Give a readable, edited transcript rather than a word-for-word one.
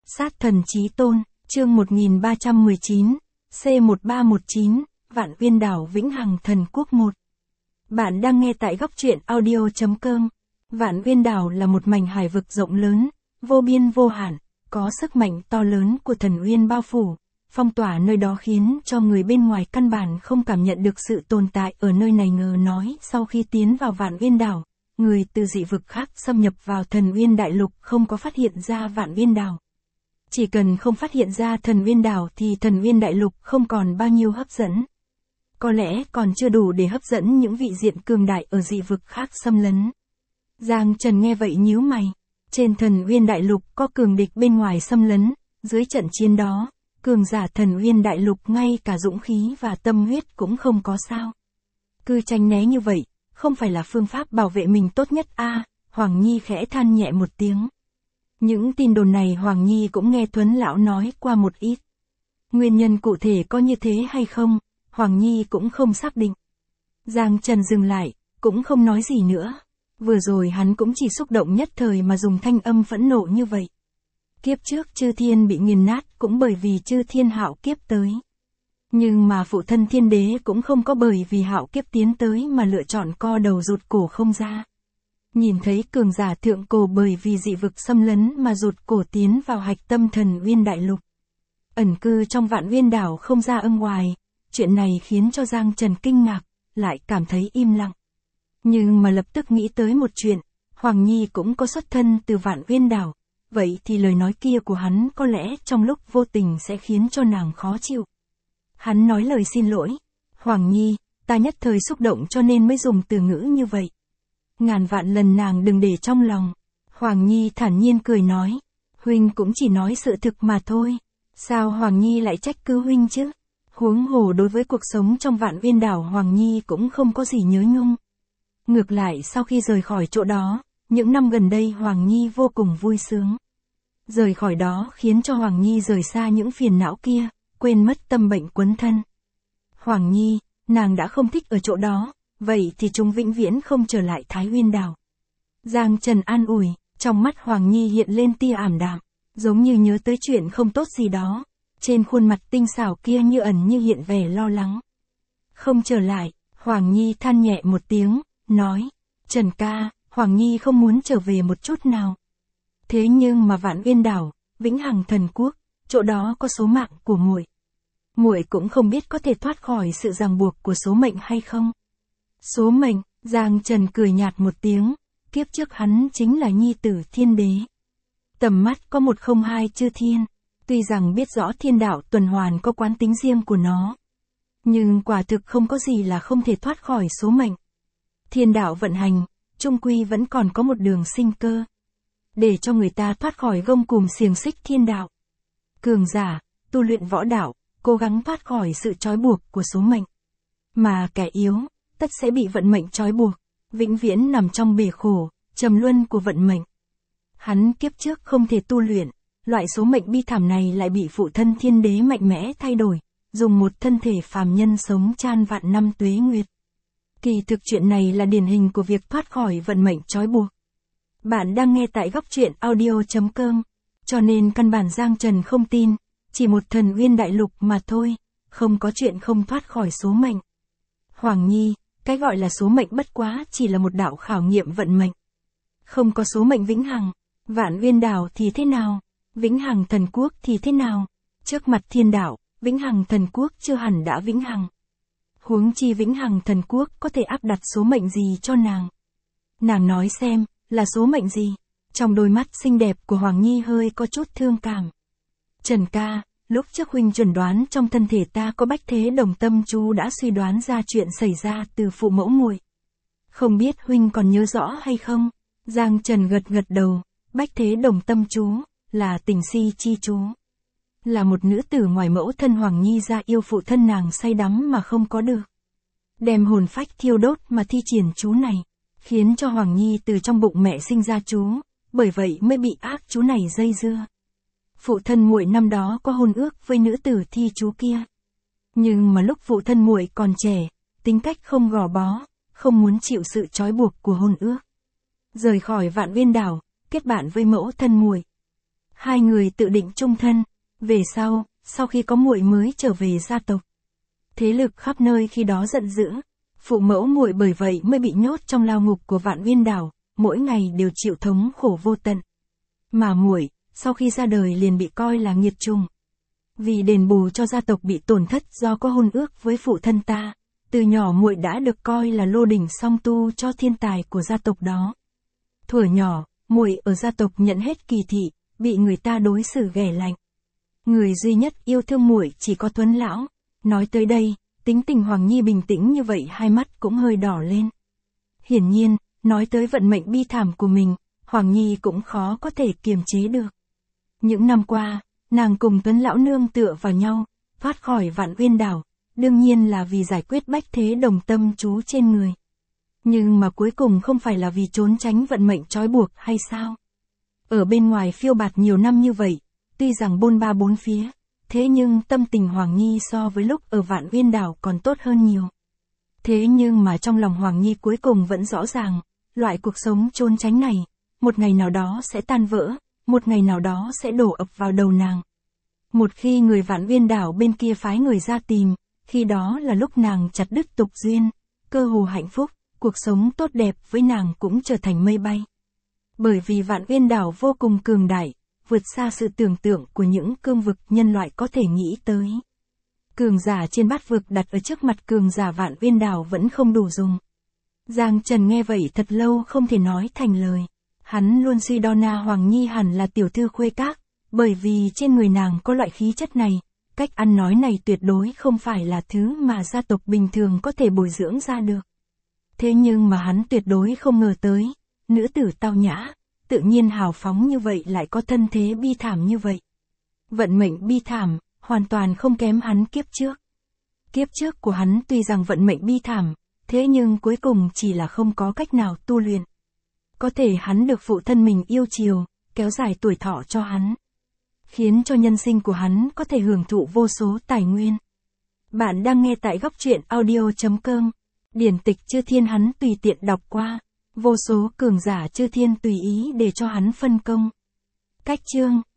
Sát thần chí tôn, chương 1319, C1319, Vạn Uyên Đảo Vĩnh Hằng Thần Quốc 1. Bạn đang nghe tại góc truyện audio.com. Vạn Uyên Đảo là một mảnh hải vực rộng lớn, vô biên vô hạn, có sức mạnh to lớn của thần uyên bao phủ, phong tỏa nơi đó khiến cho người bên ngoài căn bản không cảm nhận được sự tồn tại ở nơi này. Ngờ nói sau khi tiến vào Vạn Uyên Đảo, người từ dị vực khác xâm nhập vào thần uyên đại lục không có phát hiện ra Vạn Uyên Đảo. Chỉ cần không phát hiện ra thần uyên đảo thì thần uyên đại lục không còn bao nhiêu hấp dẫn. Có lẽ còn chưa đủ để hấp dẫn những vị diện cường đại ở dị vực khác xâm lấn. Giang Trần nghe vậy nhíu mày. Trên thần uyên đại lục có cường địch bên ngoài xâm lấn, dưới trận chiến đó, cường giả thần uyên đại lục ngay cả dũng khí và tâm huyết cũng không có sao. Cứ tránh né như vậy, không phải là phương pháp bảo vệ mình tốt nhất a? Hoàng Nhi khẽ than nhẹ một tiếng. Những tin đồn này Hoàng Nhi cũng nghe Tuấn Lão nói qua một ít. Nguyên nhân cụ thể có như thế hay không, Hoàng Nhi cũng không xác định. Giang Trần dừng lại, cũng không nói gì nữa. Vừa rồi hắn cũng chỉ xúc động nhất thời mà dùng thanh âm phẫn nộ như vậy. Kiếp trước Chư Thiên bị nghiền nát cũng bởi vì Chư Thiên hạo kiếp tới. Nhưng mà phụ thân Thiên Đế cũng không có bởi vì hạo kiếp tiến tới mà lựa chọn co đầu rụt cổ không ra. Nhìn thấy cường giả thượng cổ bởi vì dị vực xâm lấn mà rụt cổ tiến vào hạch tâm thần uyên đại lục. Ẩn cư trong Vạn Uyên Đảo không ra âm ngoài, chuyện này khiến cho Giang Trần kinh ngạc, lại cảm thấy im lặng. Nhưng mà lập tức nghĩ tới một chuyện, Hoàng Nhi cũng có xuất thân từ Vạn Uyên Đảo, vậy thì lời nói kia của hắn có lẽ trong lúc vô tình sẽ khiến cho nàng khó chịu. Hắn nói lời xin lỗi, Hoàng Nhi, ta nhất thời xúc động cho nên mới dùng từ ngữ như vậy. Ngàn vạn lần nàng đừng để trong lòng. Hoàng Nhi thản nhiên cười nói, huynh cũng chỉ nói sự thực mà thôi. Sao Hoàng Nhi lại trách cứ huynh chứ? Huống hồ đối với cuộc sống trong Vạn Uyên Đảo Hoàng Nhi cũng không có gì nhớ nhung. Ngược lại sau khi rời khỏi chỗ đó, những năm gần đây Hoàng Nhi vô cùng vui sướng. Rời khỏi đó khiến cho Hoàng Nhi rời xa những phiền não kia, quên mất tâm bệnh quấn thân. Hoàng Nhi, nàng đã không thích ở chỗ đó. Vậy thì chúng vĩnh viễn không trở lại Thái Uyên Đảo. Giang Trần an ủi, trong mắt Hoàng Nhi hiện lên tia ảm đạm, giống như nhớ tới chuyện không tốt gì đó. Trên khuôn mặt tinh xảo kia như ẩn như hiện vẻ lo lắng. Không trở lại, Hoàng Nhi than nhẹ một tiếng, nói, Trần ca, Hoàng Nhi không muốn trở về một chút nào. Thế nhưng mà Vạn Uyên Đảo, Vĩnh Hằng Thần Quốc, chỗ đó có số mạng của muội. Muội cũng không biết có thể thoát khỏi sự ràng buộc của số mệnh hay không. Số mệnh, Giang Trần cười nhạt một tiếng, kiếp trước hắn chính là nhi tử Thiên Đế. Tầm mắt có 102 Chư Thiên, tuy rằng biết rõ thiên đạo tuần hoàn có quán tính riêng của nó. Nhưng quả thực không có gì là không thể thoát khỏi số mệnh. Thiên đạo vận hành, chung quy vẫn còn có một đường sinh cơ. Để cho người ta thoát khỏi gông cùm xiềng xích thiên đạo. Cường giả, tu luyện võ đạo, cố gắng thoát khỏi sự trói buộc của số mệnh. Mà kẻ yếu, tất sẽ bị vận mệnh trói buộc, vĩnh viễn nằm trong bể khổ, trầm luân của vận mệnh. Hắn kiếp trước không thể tu luyện, loại số mệnh bi thảm này lại bị phụ thân Thiên Đế mạnh mẽ thay đổi, dùng một thân thể phàm nhân sống chan vạn năm tuế nguyệt. Kỳ thực chuyện này là điển hình của việc thoát khỏi vận mệnh trói buộc. Bạn đang nghe tại góc truyện audio.com, cho nên căn bản Giang Trần không tin, chỉ một thần uyên đại lục mà thôi, không có chuyện không thoát khỏi số mệnh. Hoàng Nhi, cái gọi là số mệnh bất quá chỉ là một đạo khảo nghiệm vận mệnh. Không có số mệnh vĩnh hằng, Vạn Uyên Đảo thì thế nào, Vĩnh Hằng Thần Quốc thì thế nào, trước mặt thiên đạo, Vĩnh Hằng Thần Quốc chưa hẳn đã vĩnh hằng. Huống chi Vĩnh Hằng Thần Quốc có thể áp đặt số mệnh gì cho nàng. Nàng nói xem, là số mệnh gì? Trong đôi mắt xinh đẹp của Hoàng Nhi hơi có chút thương cảm. Trần ca, lúc trước huynh chuẩn đoán trong thân thể ta có Bách Thế Đồng Tâm Chú đã suy đoán ra chuyện xảy ra từ phụ mẫu muội. Không biết huynh còn nhớ rõ hay không? Giang Trần gật gật đầu, Bách Thế Đồng Tâm Chú, là tình si chi chú. Là một nữ tử ngoài mẫu thân Hoàng Nhi ra yêu phụ thân nàng say đắm mà không có được. Đem hồn phách thiêu đốt mà thi triển chú này, khiến cho Hoàng Nhi từ trong bụng mẹ sinh ra chú, bởi vậy mới bị ác chú này dây dưa. Phụ thân muội năm đó có hôn ước với nữ tử thi chú kia. Nhưng mà lúc phụ thân muội còn trẻ, tính cách không gò bó, không muốn chịu sự trói buộc của hôn ước. Rời khỏi Vạn Uyên Đảo, kết bạn với mẫu thân muội. Hai người tự định chung thân. Về sau khi có muội mới trở về gia tộc, thế lực khắp nơi khi đó giận dữ. Phụ mẫu muội bởi vậy mới bị nhốt trong lao ngục của Vạn Uyên Đảo, mỗi ngày đều chịu thống khổ vô tận. Mà muội, sau khi ra đời liền bị coi là nghiệt chủng. Vì đền bù cho gia tộc bị tổn thất do có hôn ước với phụ thân ta, từ nhỏ muội đã được coi là lô đỉnh song tu cho thiên tài của gia tộc đó. Thuở nhỏ, muội ở gia tộc nhận hết kỳ thị, bị người ta đối xử ghẻ lạnh. Người duy nhất yêu thương muội chỉ có Tuấn lão. Nói tới đây, tính tình Hoàng Nhi bình tĩnh như vậy hai mắt cũng hơi đỏ lên. Hiển nhiên, nói tới vận mệnh bi thảm của mình, Hoàng Nhi cũng khó có thể kiềm chế được. Những năm qua, nàng cùng Tuấn lão nương tựa vào nhau, thoát khỏi Vạn Uyên Đảo, đương nhiên là vì giải quyết bách thế đồng tâm chú trên người. Nhưng mà cuối cùng không phải là vì trốn tránh vận mệnh trói buộc hay sao? Ở bên ngoài phiêu bạt nhiều năm như vậy, tuy rằng bôn ba bốn phía, thế nhưng tâm tình Hoàng Nhi so với lúc ở Vạn Uyên Đảo còn tốt hơn nhiều. Thế nhưng mà trong lòng Hoàng Nhi cuối cùng vẫn rõ ràng, loại cuộc sống trốn tránh này, một ngày nào đó sẽ tan vỡ, một ngày nào đó sẽ đổ ập vào đầu nàng. Một khi người Vạn Uyên Đảo bên kia phái người ra tìm, khi đó là lúc nàng chặt đứt tục duyên, cơ hồ hạnh phúc, cuộc sống tốt đẹp với nàng cũng trở thành mây bay. Bởi vì Vạn Uyên Đảo vô cùng cường đại, vượt xa sự tưởng tượng của những cương vực nhân loại có thể nghĩ tới. Cường giả trên bát vực đặt ở trước mặt cường giả Vạn Uyên Đảo vẫn không đủ dùng. Giang Trần nghe vậy thật lâu không thể nói thành lời. Hắn luôn suy đo Na Hoàng Nhi hẳn là tiểu thư khuê các, bởi vì trên người nàng có loại khí chất này, cách ăn nói này tuyệt đối không phải là thứ mà gia tộc bình thường có thể bồi dưỡng ra được. Thế nhưng mà hắn tuyệt đối không ngờ tới, nữ tử tao nhã, tự nhiên hào phóng như vậy lại có thân thế bi thảm như vậy. Vận mệnh bi thảm, hoàn toàn không kém hắn kiếp trước. Kiếp trước của hắn tuy rằng vận mệnh bi thảm, thế nhưng cuối cùng chỉ là không có cách nào tu luyện. Có thể hắn được phụ thân mình yêu chiều, kéo dài tuổi thọ cho hắn, khiến cho nhân sinh của hắn có thể hưởng thụ vô số tài nguyên. Bạn đang nghe tại góc truyện audio.com. Điển tịch Chư Thiên hắn tùy tiện đọc qua, vô số cường giả Chư Thiên tùy ý để cho hắn phân công. Cách chương